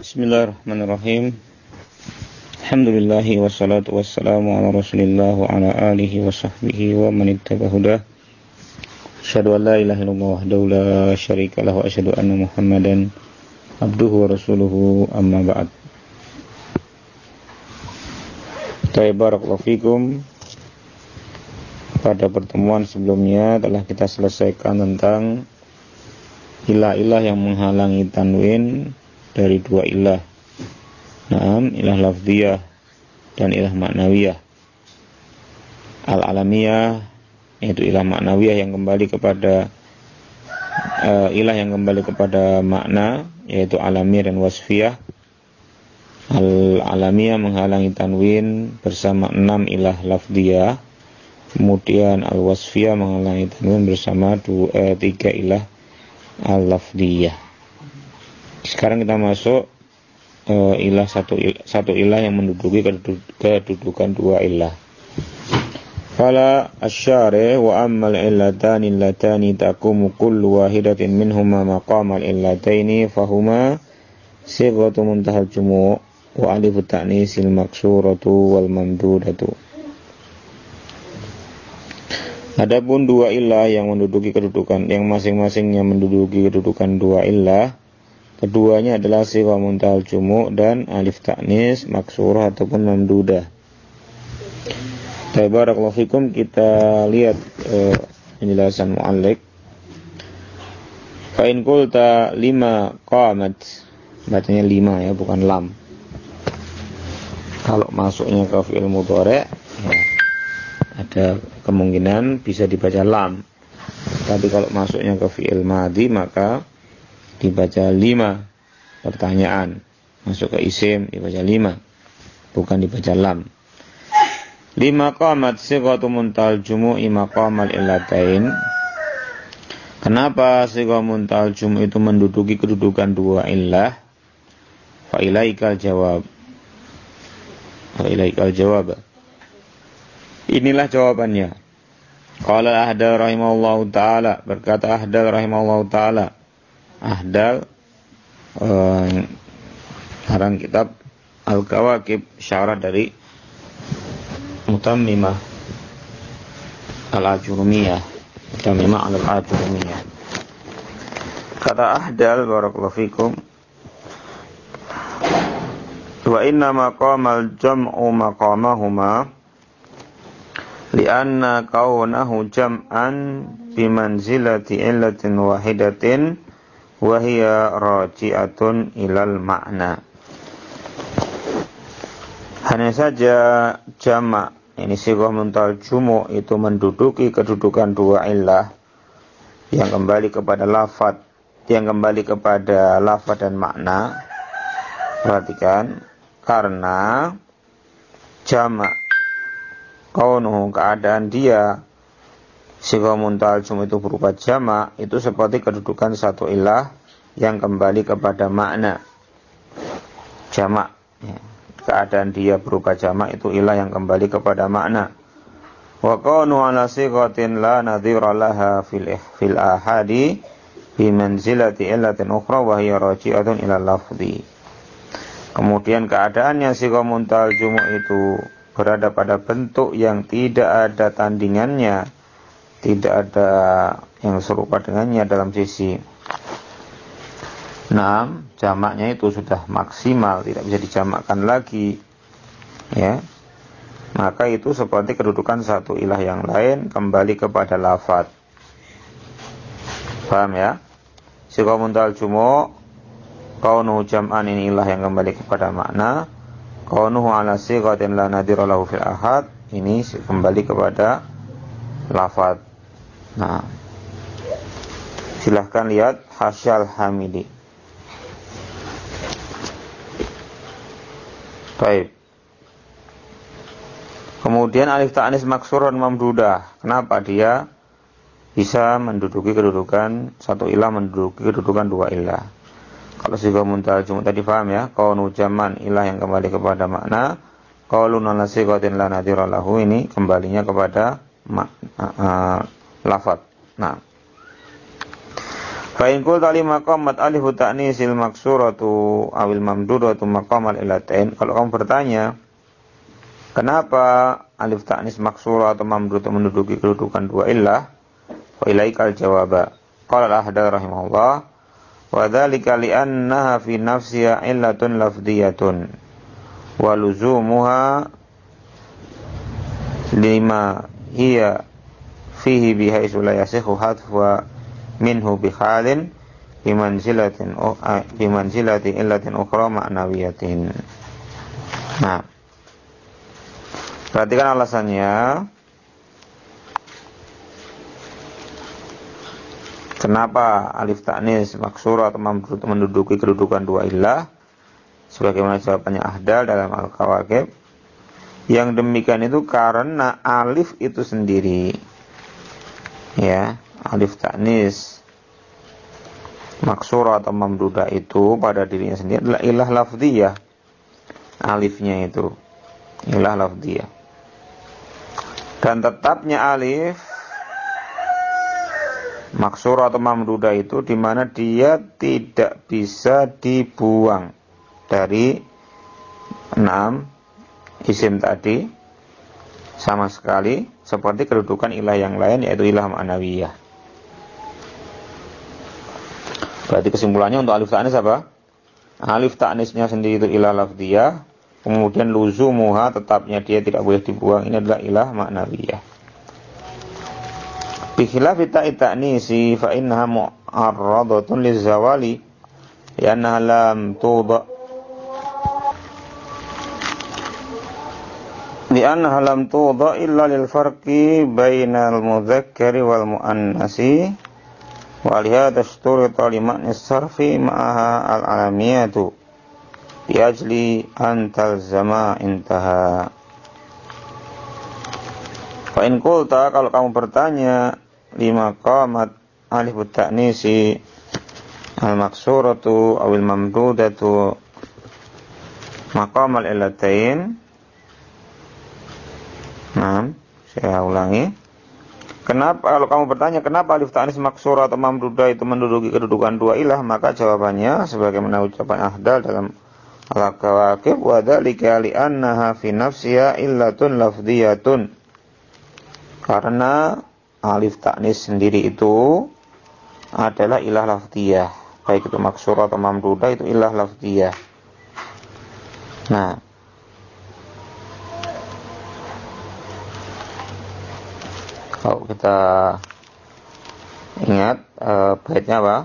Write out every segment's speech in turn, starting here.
Bismillahirrahmanirrahim. Alhamdulillahi wassalatu wassalamu ala rasulillah wa ala alihi wa sahbihi wa man ittaba hudah. Asyhadu an la ilaha illallah wahdahu la syarika lahu wa asyhadu anna Muhammadan abduhu wa rasuluhu, amma ba'd. Barakallahu fikum. Pada pertemuan sebelumnya telah kita selesaikan tentang ilah-ilah yang menghalangi tanwin dari dua ilah. Naam, ilah lafziyah dan ilah maknawiyah. Al-alamiyah yaitu ilah maknawiyah yang kembali kepada ilah yang kembali kepada makna, yaitu alamiyah dan wasfiyah. Al-alamiyah menghalangi tanwin bersama 6 ilah lafziyah. Kemudian al-wasfiyah menghalangi tanwin bersama 3 ilah al-lafziyah. Sekarang kita masuk ilah satu ilah yang menduduki kedudukan dua ilah. Fala asyari wa ammal illatani allatani taqumu kullu wahidatin minhuma maqamal illataini fahuma sighatu muntahal jumu' wa alifu ta'nisil maksuratu wal mamdudatu. Adapun dua ilah yang menduduki kedudukan, yang masing-masingnya menduduki kedudukan dua ilah, keduanya adalah sighah muntahal jumu' dan alif ta'nis maksurah ataupun mamdudah. Barakallahu fikum. Kita lihat penjelasan mu'alliq. Fa in qulta lima qamat, bacanya 5 ya, bukan lam. Kalau masuknya ke fi'il mudhari' ya, ada kemungkinan bisa dibaca lam. Tapi kalau masuknya ke fi'il madhi maka dibaca 5. Pertanyaan masuk ke isim dibaca 5, bukan dibaca lam. 5 qamat sighatu muntahal jumu'i maqamal illatain. Kenapa sighah muntahal jumu' itu menduduki kedudukan dua illah? Fa ilaikal jawab. Inilah jawabannya. Qala Ahdal rahimahullahu ta'ala, berkata Ahdal rahimahullahu ta'ala. Ahdal sarang kitab Al-Kawakib, syarah dari Mutammimah Al-Ajurumiyah. Kata Ahdal barakallahu fikum, wa inna maqamal jam'u maqamahuma li'anna kaunahu jam'an bimanzilati illatin wahidatin wa hiya raji'atun ilal makna. Hanya saja jamak, ini sighah muntahal jumu' itu menduduki kedudukan dua illah yang kembali kepada lafadz, dan makna. Perhatikan, karena jamak, kaunuhu, keadaan dia sighah muntahal jumu' itu berupa jamak, itu seperti kedudukan satu ilah yang kembali kepada makna. Jamak ya. Keadaan dia berupa jamak itu ilah yang kembali kepada makna. Wa qanu ala sighatin la nadhira laha fil ahadi bi manzilati illatin ukhra wa hiya raji'atun ila lafzi. Kemudian keadaannya sighah muntahal jumu' itu berada pada bentuk yang tidak ada tandingannya, tidak ada yang serupa dengannya dalam sisi jamaknya itu sudah maksimal, tidak bisa dijamakkan lagi ya. Maka itu seperti kedudukan satu ilah yang lain kembali kepada lafadz. Paham ya? Sighah muntahal jumu' kaunuhu jam'an, ini ilah yang kembali kepada makna. Kaunuhu ala sighatin la nadhira lahu fil ahad, ini kembali kepada lafadz. Nah, silahkan lihat Hasyal Hamidi. Baik. Kemudian alif ta'nis maksurah dan mamdudah. Kenapa dia bisa menduduki kedudukan satu ilah, menduduki kedudukan dua ilah? Kalau sighah muntahal jumu' tadi paham ya, kaunu jaman, ilah yang kembali kepada makna. Qaulun ala sighatin la nadhira lahu, ini kembalinya kepada lafadz. Nah, Fa in qulta li maqamat alifu ta'nisil maksuratu awil mamdudatu maqamal ilatain. Kalau kamu bertanya, kenapa alif ta'nis maksura atau mamdud menduduki kedudukan dua illah? Wa ilaikal jawaba. Qala al-Ahdal rahimahullah, wa dzalika li'annaha fi nafsiha illatun lafdhiyatun wa luzumuha lima hiya fihi bihaitsu la yasihu hadfa minhu bikhalin bimanzilati illatin ukhra ma'nawiyatin. Nah, perhatikan alasannya. Kenapa alif ta'nis maksura atau mamdud menduduki kedudukan dua illah? Sebagaimana jawabannya Ahdal dalam Al-Kawakib. Yang demikian itu karena alif itu sendiri, ya, alif ta'nis maksura atau mamdudah itu pada dirinya sendiri adalah ilah lafdhiyah. Alifnya itu ilah lafdhiyah. Dan tetapnya alif maksura atau mamdudah itu di mana dia tidak bisa dibuang dari 6 isim tadi sama sekali, seperti kedudukan ilah yang lain yaitu ilah ma'nawiyah. Berarti kesimpulannya untuk alif ta'nis apa? Alif ta'nisnya sendiri itu ilah lafdhiyah, kemudian luzumuha tetapnya dia tidak boleh dibuang, ini adalah ilah ma'nawiyah. Bikhilafi ta'i ta'nisi fa innaha mu'arradatun lizawali li'annaha lam tuḍa illa lil farqi bainal mudzakkari wal muannasi wa lihadza ishturita li ma'ni sarfi ma'aha al alamiyatu bi ajli an talzama intaha. Fa in qulta, kalau kamu bertanya, lima qamat alif ta'nisi al maksuratu awil mamdudatu maqamal illatain. Nah, saya ulangi. Kenapa, kalau kamu bertanya kenapa alif ta'nis maksura atau mamdudah itu menduduki kedudukan dua ilah, maka jawabannya sebagaimana ucapan Ahdal dalam Al-Kawakib, wa dzalika li'annaha fi nafsiha illatun lafdhiyatun. Karena alif ta'nis sendiri itu adalah ilah lafdhiyah, baik itu maksura atau mamdudah itu ilah lafdhiyah. Nah, kalau kita ingat baitnya apa?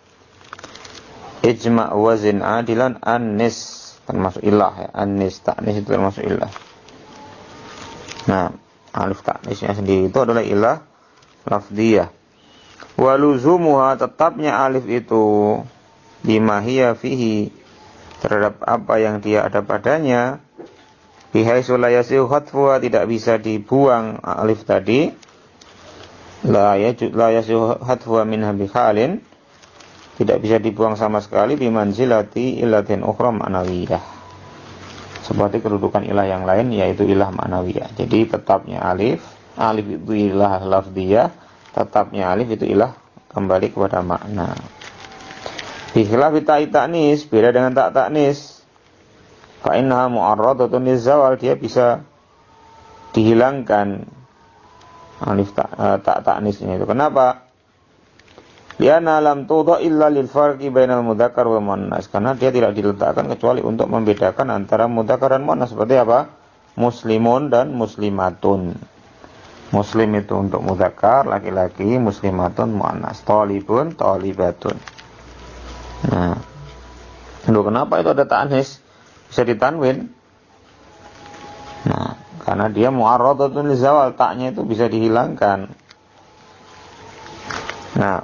Ijma' wazin adilan an-nis, termasuk ilah ya. An-nis ta'nis itu termasuk ilah. Nah, alif ta'nisnya sendiri itu adalah ilah lafdhiyah. Wa luzumuha, tetapnya alif itu bima hiya fihi, terhadap apa yang dia ada padanya, bihaitsu la yasihu hadfuha, tidak bisa dibuang alif tadi. La yasihu hadfuha minha bikhalin, tidak bisa dibuang sama sekali, bimanzilati illatin ukhra ma'nawiyah, seperti kedudukan ilah yang lain yaitu ilah ma'nawiyah. Jadi tetapnya alif itu ilah lafdhiyah, tetapnya alif itu ilah kembali kepada makna. Bikhilafi ta'i ta'nis, beda dengan ta' ta'nis, fa innaha mu'arradatun lizawal, dia bisa dihilangkan alif ta' ta'nisnya itu. Kenapa? Lianna lam tuḍa illa lil farqi bainal mudzakkar wal muannas, karena dia tidak diletakkan kecuali untuk membedakan antara mudzakkar dan muannas. Seperti apa? Muslimun dan muslimatun. Muslim itu untuk mudzakkar laki-laki, muslimatun muannas, thalibun thalibatun. Nah, kenapa itu ada ta'nis? Bisa ditanwin. Nah, karena dia mu'arradatun lizawal, taknya itu bisa dihilangkan. Nah,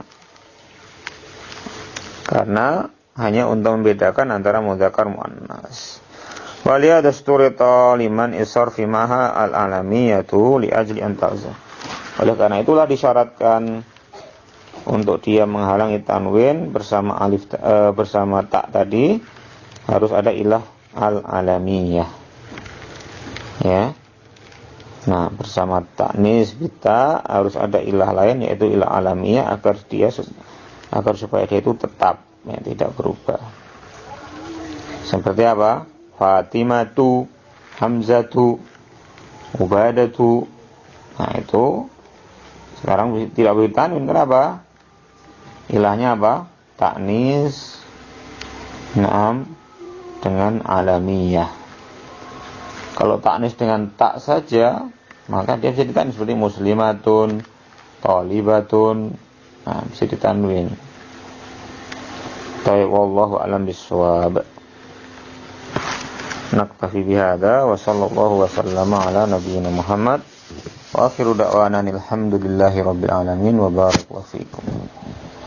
karena hanya untuk membedakan antara mudzakkar muannas. Waliya dasturita liman isarfi maha al-alamiyatu li ajli an ta'za. Oleh karena itulah disyaratkan untuk dia menghalangi tanwin bersama alif bersama tak tadi harus ada ilah al-alamiyah. Ya. Nah, bersama ta'nis bita harus ada ilah lain yaitu ilah alamiyah agar dia agar supaya dia itu tetap, ya, tidak berubah. Seperti apa? Fatimatu, Hamzatu, Ubadatu. Nah itu sekarang tidak boleh tanwin. Kenapa? Ilahnya apa? Ta'nis, naam, dengan alamiyah. Kalau ta'nis dengan tak saja, maka dia bisa ditanwin seperti muslimatun, thalibatun. Nah, bisa ditanwin. Tayyib, wallahu a'lam bissawab. Naktafi bihadza wa sallallahu wa sallama ala nabiyyina Muhammad wa akhiru da'wana alhamdulillahi rabbil alamin wa barakallahu fikum.